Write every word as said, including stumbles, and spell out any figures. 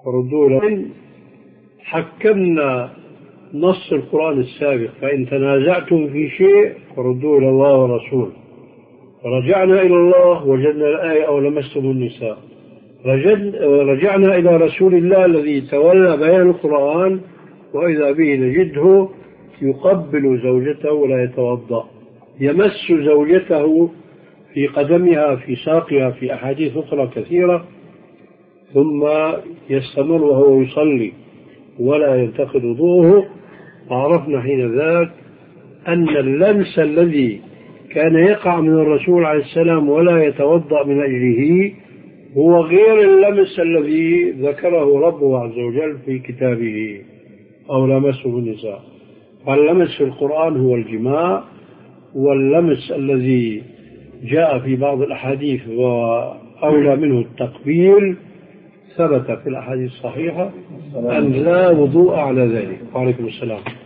فردوا له. حكمنا نص القرآن السابق، فإن تنازعتم في شيء فردوا إلى الله ورسوله. رجعنا إلى الله وجدنا الآية أو لمستم النساء، رجعنا إلى رسول الله الذي تولى بيان القرآن، وإذا به نجده يقبل زوجته ولا يتوضأ، يمس زوجته في قدمها في ساقها في أحاديث أخرى كثيرة، ثم يستمر وهو يصلي ولا ينتقد وضوءه. عرفنا حين ذاك أن اللمس الذي كان يقع من الرسول عليه السلام ولا يتوضأ من أجله هو غير اللمس الذي ذكره ربه عز وجل في كتابه أو لمسه النساء. فاللمس في القرآن هو الجماع، واللمس الذي جاء في بعض الأحاديث وأولى منه التقبيل ثبت في الأحاديث الصحيحة أن لا وضوء على ذلك. وعليكم السلام.